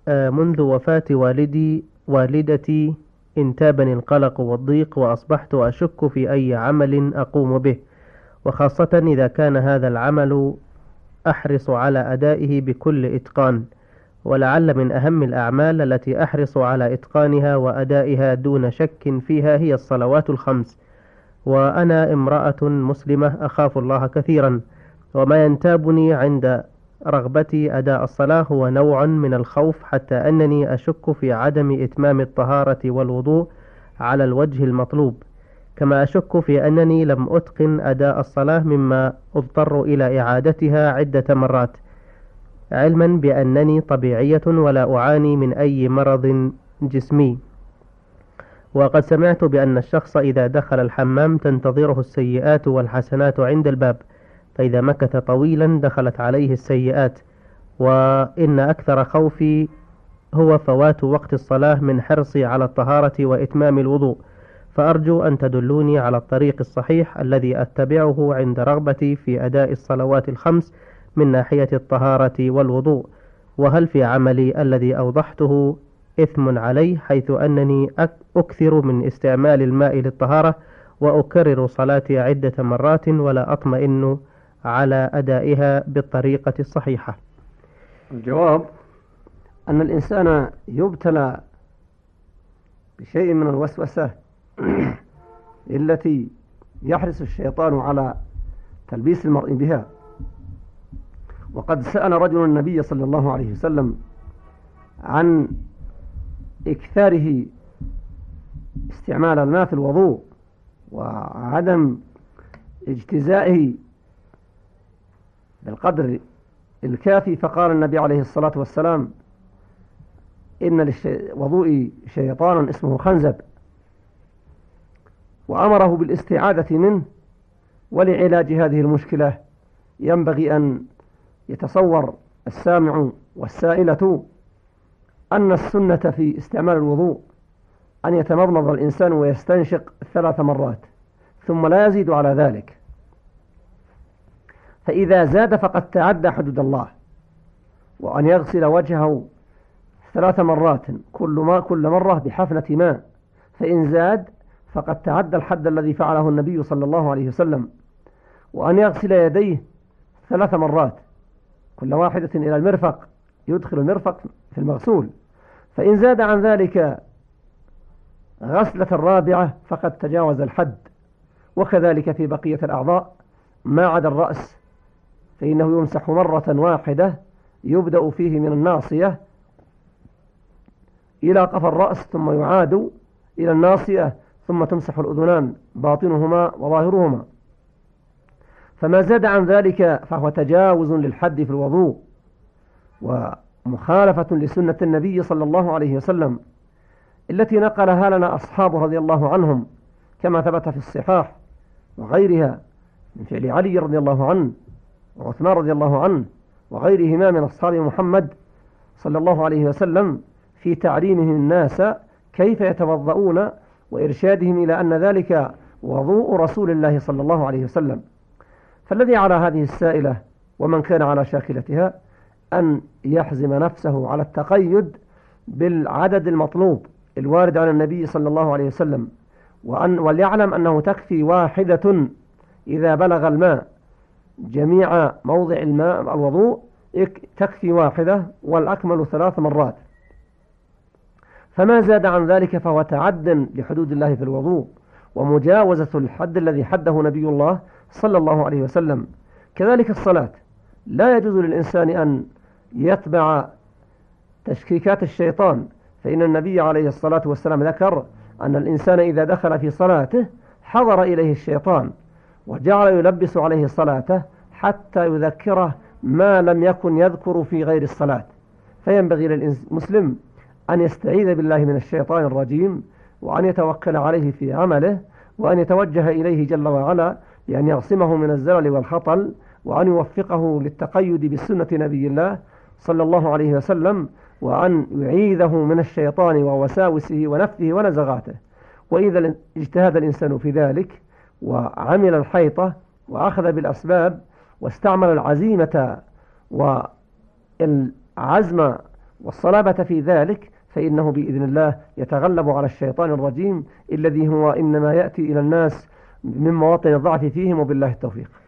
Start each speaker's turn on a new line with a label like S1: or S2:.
S1: منذ وفاة والدتي انتابني القلق والضيق، وأصبحت أشك في أي عمل أقوم به، وخاصة إذا كان هذا العمل أحرص على أدائه بكل إتقان. ولعل من أهم الأعمال التي أحرص على إتقانها وأدائها دون شك فيها هي الصلوات الخمس. وأنا امرأة مسلمة أخاف الله كثيرا، وما ينتابني عند رغبتي أداء الصلاة هو نوع من الخوف، حتى أنني أشك في عدم إتمام الطهارة والوضوء على الوجه المطلوب، كما أشك في أنني لم أتقن أداء الصلاة مما أضطر إلى إعادتها عدة مرات، علما بأنني طبيعية ولا أعاني من أي مرض جسمي. وقد سمعت بأن الشخص إذا دخل الحمام تنتظره السيئات والحسنات عند الباب، فإذا مكث طويلا دخلت عليه السيئات. وإن أكثر خوفي هو فوات وقت الصلاة من حرصي على الطهارة وإتمام الوضوء، فأرجو أن تدلوني على الطريق الصحيح الذي أتبعه عند رغبتي في أداء الصلوات الخمس من ناحية الطهارة والوضوء. وهل في عملي الذي أوضحته إثم علي، حيث أنني أكثر من استعمال الماء للطهارة وأكرر صلاتي عدة مرات ولا أطمئن على أدائها بالطريقة الصحيحة؟
S2: الجواب أن الإنسان يبتلى بشيء من الوسوسة التي يحرص الشيطان على تلبيس المرء بها. وقد سأل رجل النبي صلى الله عليه وسلم عن إكثاره استعمال الماء في الوضوء وعدم اجتزائه بالقدر الكافي، فقال النبي عليه الصلاة والسلام: إن للوضوء شيطانا اسمه خنزب، وأمره بالاستعادة منه. ولعلاج هذه المشكلة ينبغي أن يتصور السامع والسائلة أن السنة في استعمال الوضوء أن يتمضمض الإنسان ويستنشق 3 مرات ثم لا يزيد على ذلك، فإذا زاد فقد تعدى حدود الله. وأن يغسل وجهه 3 مرات كل مرة بحفنة ماء، فإن زاد فقد تعدى الحد الذي فعله النبي صلى الله عليه وسلم. وأن يغسل يديه 3 مرات كل واحدة إلى المرفق، يدخل المرفق في المغسول، فإن زاد عن ذلك غسلة الرابعة فقد تجاوز الحد. وكذلك في بقية الأعضاء ما عدا الرأس، فإنه يمسح مرة واحدة، يبدأ فيه من الناصية إلى قفا الرأس، ثم يعاد إلى الناصية، ثم تمسح الأذنان باطنهما وظاهرهما. فما زاد عن ذلك فهو تجاوز للحد في الوضوء ومخالفة لسنة النبي صلى الله عليه وسلم التي نقلها لنا أصحابه رضي الله عنهم، كما ثبت في الصحاح وغيرها من فعل علي رضي الله عنه وعثمان رضي الله عنه وغيرهما من أصحاب محمد صلى الله عليه وسلم في تعليمهم الناس كيف يتوضؤون وإرشادهم إلى أن ذلك وضوء رسول الله صلى الله عليه وسلم. فالذي على هذه السائلة ومن كان على شاكلتها أن يحزم نفسه على التقيد بالعدد المطلوب الوارد عن النبي صلى الله عليه وسلم، وليعلم أنه تكفي واحدة إذا بلغ الماء جميع موضع الماء الوضوء، تكفي واحدة، والأكمل 3 مرات. فما زاد عن ذلك فهو تعد لحدود الله في الوضوء ومجاوزة الحد الذي حده نبي الله صلى الله عليه وسلم. كذلك الصلاة، لا يجوز للإنسان أن يتبع تشكيكات الشيطان، فإن النبي عليه الصلاة والسلام ذكر أن الإنسان إذا دخل في صلاته حضر إليه الشيطان وجعل يلبس عليه صلاته حتى يذكره ما لم يكن يذكر في غير الصلاة. فينبغي للمسلم أن يستعيذ بالله من الشيطان الرجيم، وأن يتوكل عليه في عمله، وأن يتوجه إليه جل وعلا بأن يعصمه من الزلل والخطل، وأن يوفقه للتقيد بسنة نبي الله صلى الله عليه وسلم، وأن يعيذه من الشيطان ووساوسه ونفثه ونزغاته. وإذا اجتهد الإنسان في ذلك وعمل الحيطة وأخذ بالأسباب واستعمل العزيمة والعزم والصلابة في ذلك، فإنه بإذن الله يتغلب على الشيطان الرجيم الذي هو إنما يأتي إلى الناس من مواطن الضعف فيهم، وبالله التوفيق.